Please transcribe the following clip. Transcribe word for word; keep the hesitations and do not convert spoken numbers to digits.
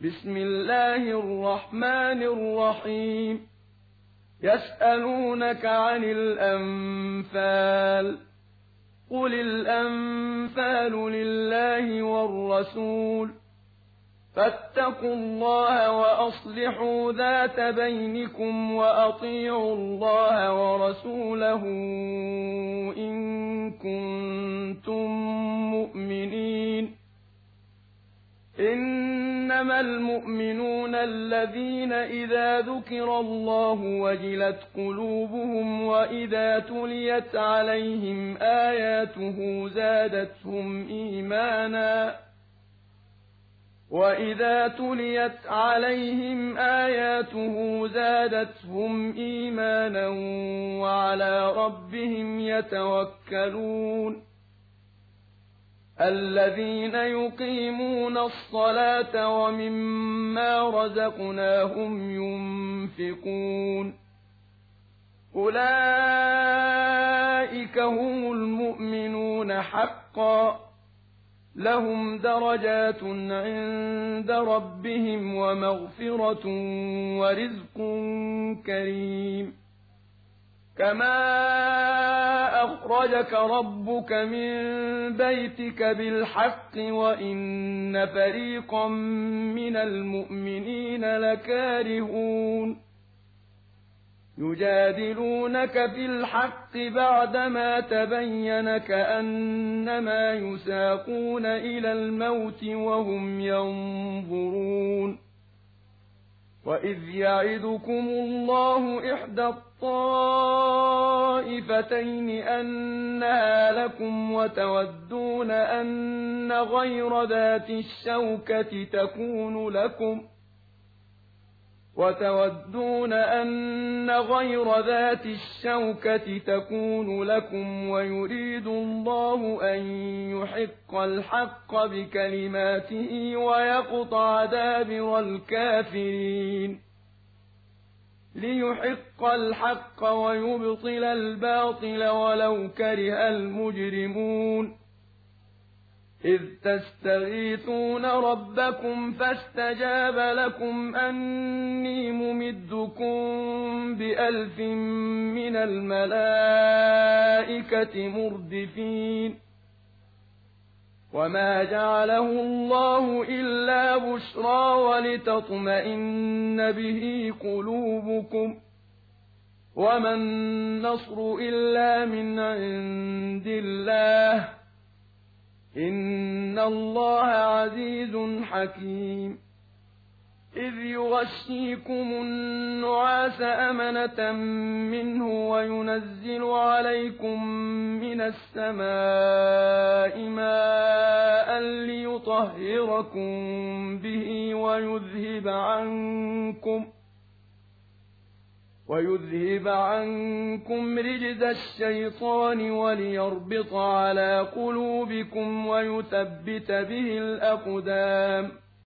بسم الله الرحمن الرحيم يسألونك عن الأنفال قل الأنفال لله والرسول فاتقوا الله وأصلحوا ذات بينكم وأطيعوا الله ورسوله إن كنتم مؤمنين إنما المؤمنون الذين إذا ذكر الله وجلت قلوبهم وإذا تليت عليهم آياته زادتهم إيمانا وإذا تليت عليهم آياته زادتهم إيمانا وعلى ربهم يتوكلون الذين يقيمون الصلاة ومما رزقناهم ينفقون أولئك هم المؤمنون حقا لهم درجات عند ربهم ومغفرة ورزق كريم كما أخرجك ربك من بيتك بالحق وإن فريقا من المؤمنين لكارهون يجادلونك في الحق بعدما تبين كأنما يساقون إلى الموت وهم ينظرون وإذ يعدكم الله إحدى الطائفتين أنها لكم وتودون أن غير ذات الشوكة تكون لكم وتودون أن غير ذات الشوكة تكون لكم ويريد الله أن يحق الحق بكلماته ويقطع دابر الكافرين ليحق الحق ويبطل الباطل ولو كره المجرمون إذ تستغيثون ربكم فاستجاب لكم أني ممدكم بألف من الملائكة مردفين وما جعله الله إلا بشرى ولتطمئن به قلوبكم وما النصر إلا من عند الله إن الله عزيز حكيم إذ يغشيكم النعاس أمنة منه وينزل عليكم من السماء ماء ليطهركم به ويذهب عنكم ويذهب عنكم رجز الشيطان وليربط على قلوبكم ويثبت به الأقدام